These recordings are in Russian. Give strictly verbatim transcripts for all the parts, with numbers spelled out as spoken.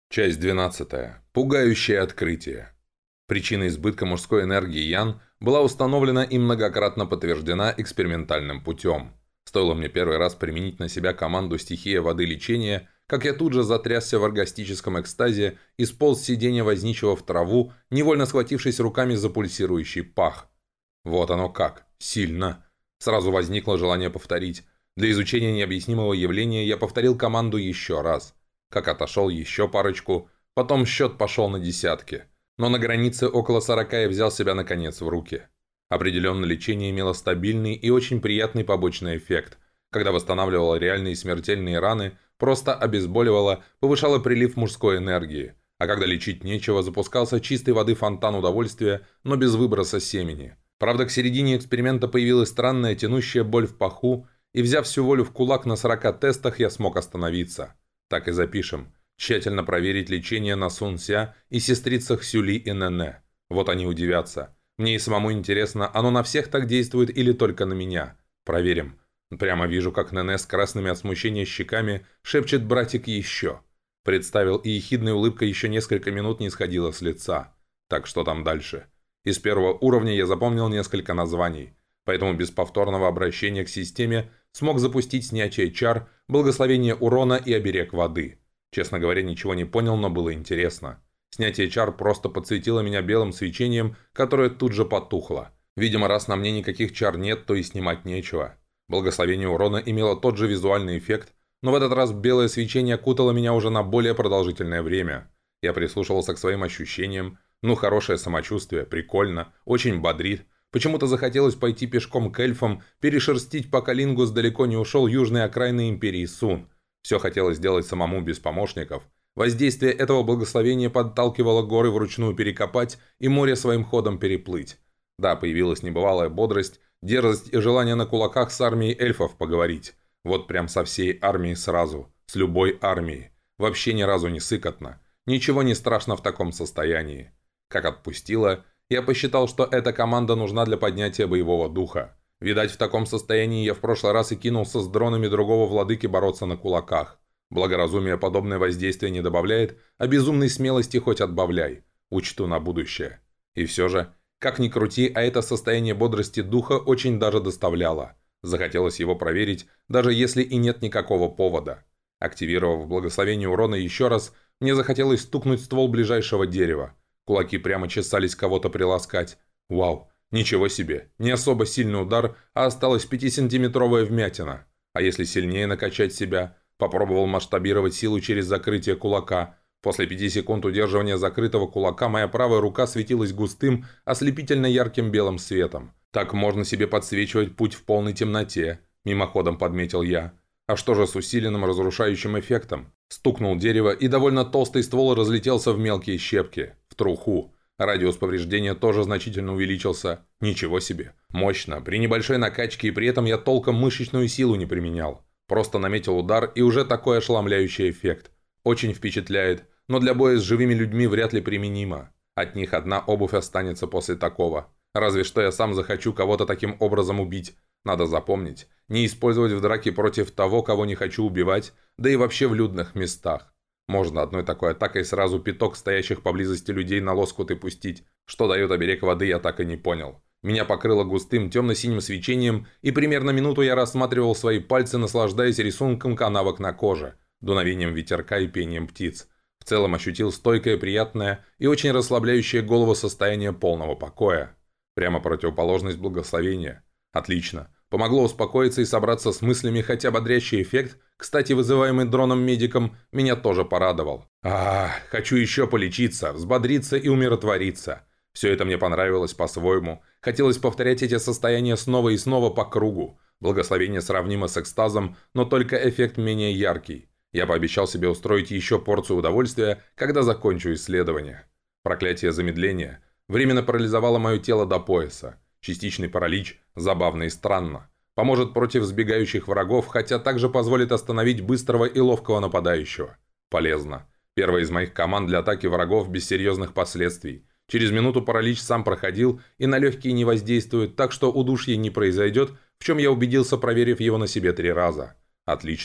Часть двенадцатая. Пугающее открытие. Причина избытка мужской энергии Ян была установлена и многократно подтверждена экспериментальным путем. Стоило мне первый раз применить на себя команду «Стихия воды лечения», как я тут же затрясся в оргастическом экстазе и сполз с сиденья возничего в траву, невольно схватившись руками за пульсирующий пах. Вот оно как. Сильно. Сразу возникло желание повторить. Для изучения необъяснимого явления я повторил команду еще раз. Как отошел еще парочку, потом счет пошел на десятки. Но на границе около сорока я взял себя наконец в руки. Определенно лечение имело стабильный и очень приятный побочный эффект. Когда восстанавливало реальные смертельные раны, просто обезболивало, повышало прилив мужской энергии. А когда лечить нечего, запускался чистой воды фонтан удовольствия, но без выброса семени. Правда, к середине эксперимента появилась странная тянущая боль в паху, и взяв всю волю в кулак на сорока тестах, я смог остановиться. Так и запишем. Тщательно проверить лечение на Сун Ся и сестрицах Сюли и Нене. Вот они удивятся. Мне и самому интересно, оно на всех так действует или только на меня? Проверим. Прямо вижу, как Нене с красными от смущения щеками шепчет «братик еще». Представил, и ехидная улыбка еще несколько минут не сходила с лица. Так что там дальше? Из первого уровня я запомнил несколько названий. Поэтому без повторного обращения к системе смог запустить снятие чар, благословение урона и оберег воды. Честно говоря, ничего не понял, но было интересно. Снятие чар просто подсветило меня белым свечением, которое тут же потухло. Видимо, раз на мне никаких чар нет, то и снимать нечего. Благословение урона имело тот же визуальный эффект, но в этот раз белое свечение окутало меня уже на более продолжительное время. Я прислушивался к своим ощущениям. Ну, хорошее самочувствие, прикольно, очень бодрит. Почему-то захотелось пойти пешком к эльфам, перешерстить, пока Лингус далеко не ушел южной окраины империи Сун. Все хотелось сделать самому без помощников. Воздействие этого благословения подталкивало горы вручную перекопать и море своим ходом переплыть. Да, появилась небывалая бодрость, дерзость и желание на кулаках с армией эльфов поговорить. Вот прям со всей армией сразу, с любой армией. Вообще ни разу не сыкотно. Ничего не страшно в таком состоянии. Как отпустило, я посчитал, что эта команда нужна для поднятия боевого духа. Видать, в таком состоянии я в прошлый раз и кинулся с дронами другого владыки бороться на кулаках. Благоразумие подобное воздействие не добавляет, а безумной смелости хоть отбавляй. Учту на будущее. И все же, как ни крути, а это состояние бодрости духа очень даже доставляло. Захотелось его проверить, даже если и нет никакого повода. Активировав благословение урона еще раз, мне захотелось стукнуть ствол ближайшего дерева. Кулаки прямо чесались кого-то приласкать. Вау, ничего себе, не особо сильный удар, а осталась пятисантиметровая вмятина. А если сильнее накачать себя? Попробовал масштабировать силу через закрытие кулака. После пяти секунд удерживания закрытого кулака моя правая рука светилась густым, ослепительно ярким белым светом. Так можно себе подсвечивать путь в полной темноте, мимоходом подметил я. А что же с усиленным разрушающим эффектом? Стукнул дерево, и довольно толстый ствол разлетелся в мелкие щепки. В труху. Радиус повреждения тоже значительно увеличился. Ничего себе. Мощно. При небольшой накачке, и при этом я толком мышечную силу не применял. Просто наметил удар, и уже такой ошеломляющий эффект. Очень впечатляет, но для боя с живыми людьми вряд ли применимо. От них одна обувь останется после такого. Разве что я сам захочу кого-то таким образом убить. Надо запомнить, не использовать в драке против того, кого не хочу убивать, да и вообще в людных местах. Можно одной такой атакой сразу пяток стоящих поблизости людей на лоскуты пустить. Что дает оберег воды, я так и не понял. Меня покрыло густым темно-синим свечением, и примерно минуту я рассматривал свои пальцы, наслаждаясь рисунком канавок на коже, дуновением ветерка и пением птиц. В целом ощутил стойкое, приятное и очень расслабляющее голову состояние полного покоя. Прямо противоположность благословения. Отлично. Помогло успокоиться и собраться с мыслями, хотя бодрящий эффект, кстати, вызываемый дроном-медиком, меня тоже порадовал. А, хочу еще полечиться, взбодриться и умиротвориться. Все это мне понравилось по-своему. Хотелось повторять эти состояния снова и снова по кругу. Благословение сравнимо с экстазом, но только эффект менее яркий. Я пообещал себе устроить еще порцию удовольствия, когда закончу исследование. Проклятие замедления временно парализовало мое тело до пояса. Частичный паралич, забавно и странно. Поможет против сбегающих врагов, хотя также позволит остановить быстрого и ловкого нападающего. Полезно. Первая из моих команд для атаки врагов без серьезных последствий. Через минуту паралич сам проходил и на легкие не воздействует, так что удушье не произойдет, в чем я убедился, проверив его на себе три раза. Отлично.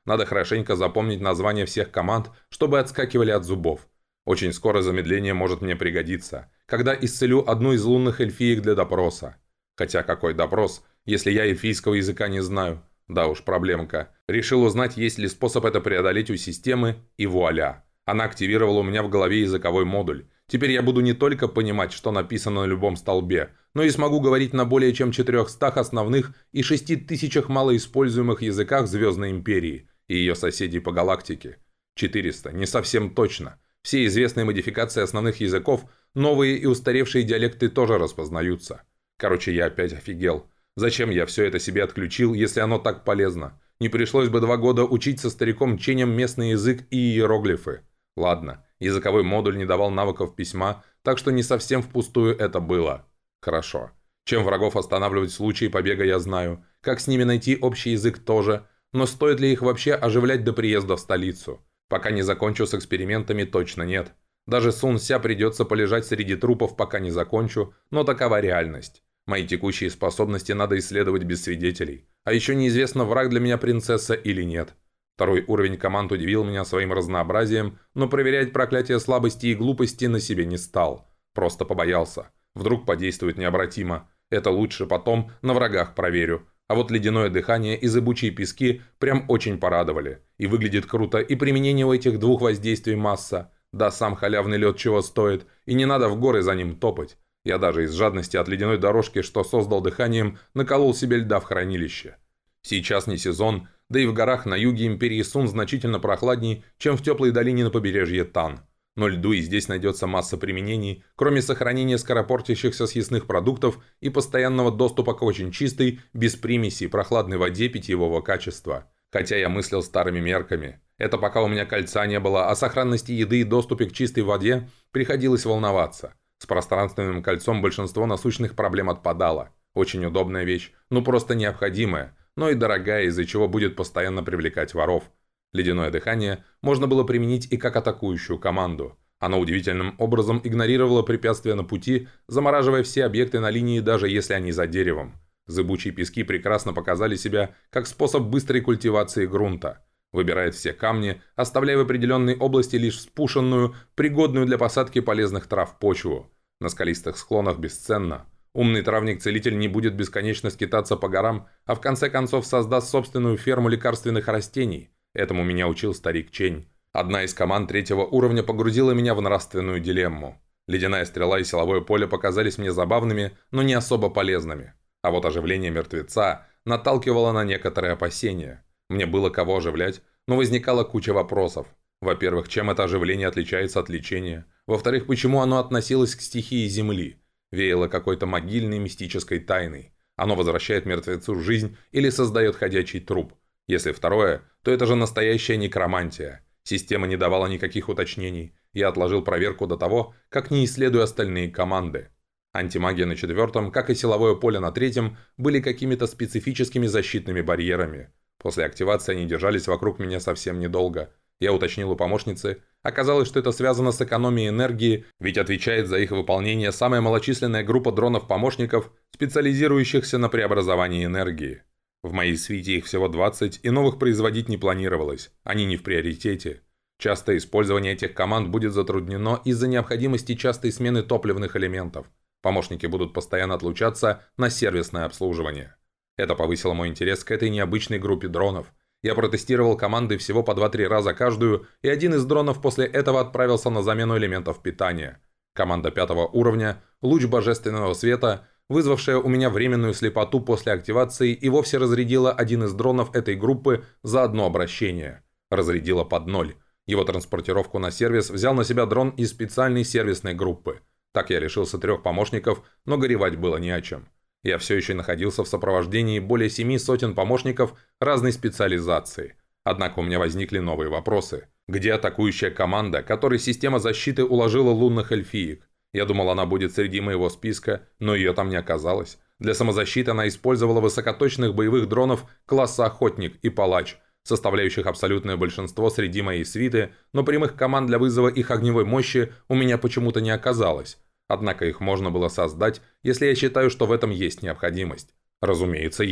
Надо хорошенько запомнить названия всех команд, чтобы отскакивали от зубов. Очень скоро замедление может мне пригодиться, когда исцелю одну из лунных эльфиек для допроса. Хотя какой допрос, если я эльфийского языка не знаю? Да уж, проблемка. Решил узнать, есть ли способ это преодолеть у системы, и вуаля. Она активировала у меня в голове языковой модуль. Теперь я буду не только понимать, что написано на любом столбе, но и смогу говорить на более чем четырехстах основных и шести тысячах малоиспользуемых языках Звездной Империи и ее соседей по галактике. четыреста, не совсем точно. Все известные модификации основных языков, новые и устаревшие диалекты тоже распознаются. Короче, я опять офигел. Зачем я все это себе отключил, если оно так полезно? Не пришлось бы два года учить со стариком Ченем местный язык и иероглифы. Ладно, языковой модуль не давал навыков письма, так что не совсем впустую это было. Хорошо. Чем врагов останавливать в случае побега я знаю. Как с ними найти общий язык тоже. Но стоит ли их вообще оживлять до приезда в столицу? Пока не закончу с экспериментами, точно нет. Даже Сун Ся придется полежать среди трупов, пока не закончу, но такова реальность. Мои текущие способности надо исследовать без свидетелей. А еще неизвестно, враг для меня принцесса или нет. Второй уровень команд удивил меня своим разнообразием, но проверять проклятие слабости и глупости на себе не стал. Просто побоялся. Вдруг подействует необратимо. Это лучше потом на врагах проверю. А вот ледяное дыхание и зыбучие пески прям очень порадовали. И выглядит круто, и применение у этих двух воздействий масса. Да, сам халявный лед чего стоит, и не надо в горы за ним топать. Я даже из жадности от ледяной дорожки, что создал дыханием, наколол себе льда в хранилище. Сейчас не сезон, да и в горах на юге Империи Сун значительно прохладней, чем в теплой долине на побережье Тан. Но льду и здесь найдется масса применений, кроме сохранения скоропортящихся съестных продуктов и постоянного доступа к очень чистой, без примесей, прохладной воде питьевого качества. Хотя я мыслил старыми мерками. Это пока у меня кольца не было, о сохранности еды и доступе к чистой воде приходилось волноваться. С пространственным кольцом большинство насущных проблем отпадало. Очень удобная вещь, ну просто необходимая, но и дорогая, из-за чего будет постоянно привлекать воров. Ледяное дыхание можно было применить и как атакующую команду. Оно удивительным образом игнорировало препятствия на пути, замораживая все объекты на линии, даже если они за деревом. Зыбучие пески прекрасно показали себя как способ быстрой культивации грунта. Выбирает все камни, оставляя в определенной области лишь вспушенную, пригодную для посадки полезных трав почву. На скалистых склонах бесценно. Умный травник-целитель не будет бесконечно скитаться по горам, а в конце концов создаст собственную ферму лекарственных растений. Этому меня учил старик Чень. Одна из команд третьего уровня погрузила меня в нравственную дилемму. Ледяная стрела и силовое поле показались мне забавными, но не особо полезными. А вот оживление мертвеца наталкивало на некоторые опасения. Мне было кого оживлять, но возникала куча вопросов. Во-первых, чем это оживление отличается от лечения? Во-вторых, почему оно относилось к стихии Земли? Веяло какой-то могильной мистической тайной. Оно возвращает мертвецу жизнь или создает ходячий труп. Если второе, то это же настоящая некромантия. Система не давала никаких уточнений. Я отложил проверку до того, как не исследую остальные команды. Антимагия на четвертом, как и силовое поле на третьем, были какими-то специфическими защитными барьерами. После активации они держались вокруг меня совсем недолго. Я уточнил у помощницы. Оказалось, что это связано с экономией энергии, ведь отвечает за их выполнение самая малочисленная группа дронов-помощников, специализирующихся на преобразовании энергии. В моей свите их всего двадцать, и новых производить не планировалось. Они не в приоритете. Частое использование этих команд будет затруднено из-за необходимости частой смены топливных элементов. Помощники будут постоянно отлучаться на сервисное обслуживание. Это повысило мой интерес к этой необычной группе дронов. Я протестировал команды всего по два-три раза каждую, и один из дронов после этого отправился на замену элементов питания. Команда пятого уровня «Луч божественного света», вызвавшая у меня временную слепоту после активации, и вовсе разрядила один из дронов этой группы за одно обращение. Разрядила под ноль. Его транспортировку на сервис взял на себя дрон из специальной сервисной группы. Так я лишился трех помощников, но горевать было не о чем. Я все еще находился в сопровождении более семи сотен помощников разной специализации. Однако у меня возникли новые вопросы. Где атакующая команда, которой система защиты уложила лунных эльфиек? Я думал, она будет среди моего списка, но ее там не оказалось. Для самозащиты она использовала высокоточных боевых дронов класса «Охотник» и «Палач», составляющих абсолютное большинство среди моей свиты, но прямых команд для вызова их огневой мощи у меня почему-то не оказалось. Однако их можно было создать, если я считаю, что в этом есть необходимость. Разумеется, есть.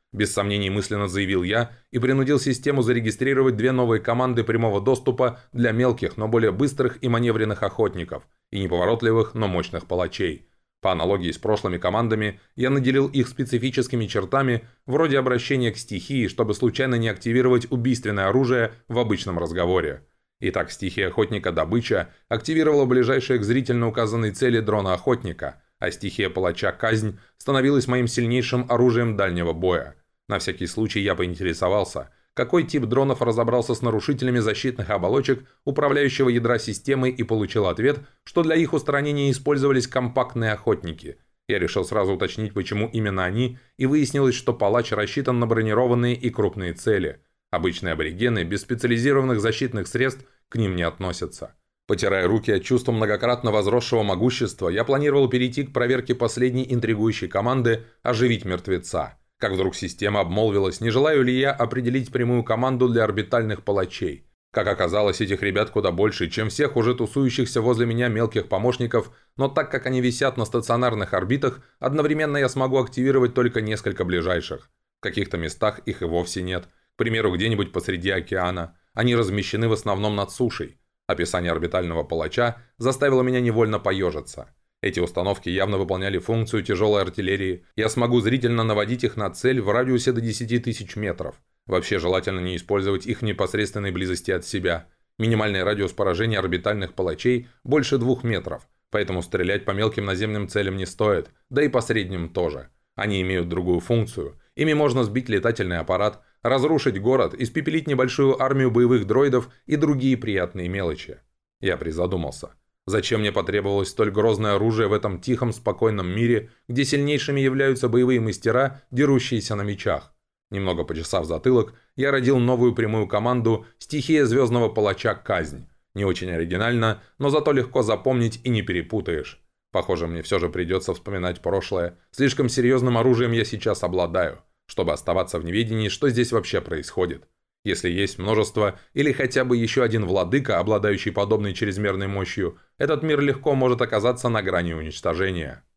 Без сомнений мысленно заявил я и принудил систему зарегистрировать две новые команды прямого доступа для мелких, но более быстрых и маневренных охотников, и неповоротливых, но мощных палачей. По аналогии с прошлыми командами, я наделил их специфическими чертами, вроде обращения к стихии, чтобы случайно не активировать убийственное оружие в обычном разговоре. Итак, стихия охотника «Добыча» активировала ближайшее к зрительно указанной цели дрона-охотника, а стихия палача «Казнь» становилась моим сильнейшим оружием дальнего боя. На всякий случай я поинтересовался, какой тип дронов разобрался с нарушителями защитных оболочек управляющего ядра системы, и получил ответ, что для их устранения использовались компактные охотники. Я решил сразу уточнить, почему именно они, и выяснилось, что палач рассчитан на бронированные и крупные цели. Обычные аборигены без специализированных защитных средств к ним не относятся. Потирая руки от чувства многократно возросшего могущества, я планировал перейти к проверке последней интригующей команды «Оживить мертвеца». Как вдруг система обмолвилась, не желаю ли я определить прямую команду для орбитальных палачей. Как оказалось, этих ребят куда больше, чем всех уже тусующихся возле меня мелких помощников, но так как они висят на стационарных орбитах, одновременно я смогу активировать только несколько ближайших. В каких-то местах их и вовсе нет. К примеру, где-нибудь посреди океана. Они размещены в основном над сушей. Описание орбитального палача заставило меня невольно поежиться. Эти установки явно выполняли функцию тяжелой артиллерии. Я смогу зрительно наводить их на цель в радиусе до десяти тысяч метров. Вообще желательно не использовать их в непосредственной близости от себя. Минимальный радиус поражения орбитальных палачей больше двух метров, поэтому стрелять по мелким наземным целям не стоит, да и по средним тоже. Они имеют другую функцию. Ими можно сбить летательный аппарат, разрушить город, испепелить небольшую армию боевых дроидов и другие приятные мелочи. Я призадумался. Зачем мне потребовалось столь грозное оружие в этом тихом, спокойном мире, где сильнейшими являются боевые мастера, дерущиеся на мечах? Немного почесав затылок, я родил новую прямую команду «Стихия звездного палача Казнь». Не очень оригинально, но зато легко запомнить и не перепутаешь. Похоже, мне все же придется вспоминать прошлое. Слишком серьезным оружием я сейчас обладаю, чтобы оставаться в неведении, что здесь вообще происходит. Если есть множество или хотя бы еще один владыка, обладающий подобной чрезмерной мощью, этот мир легко может оказаться на грани уничтожения.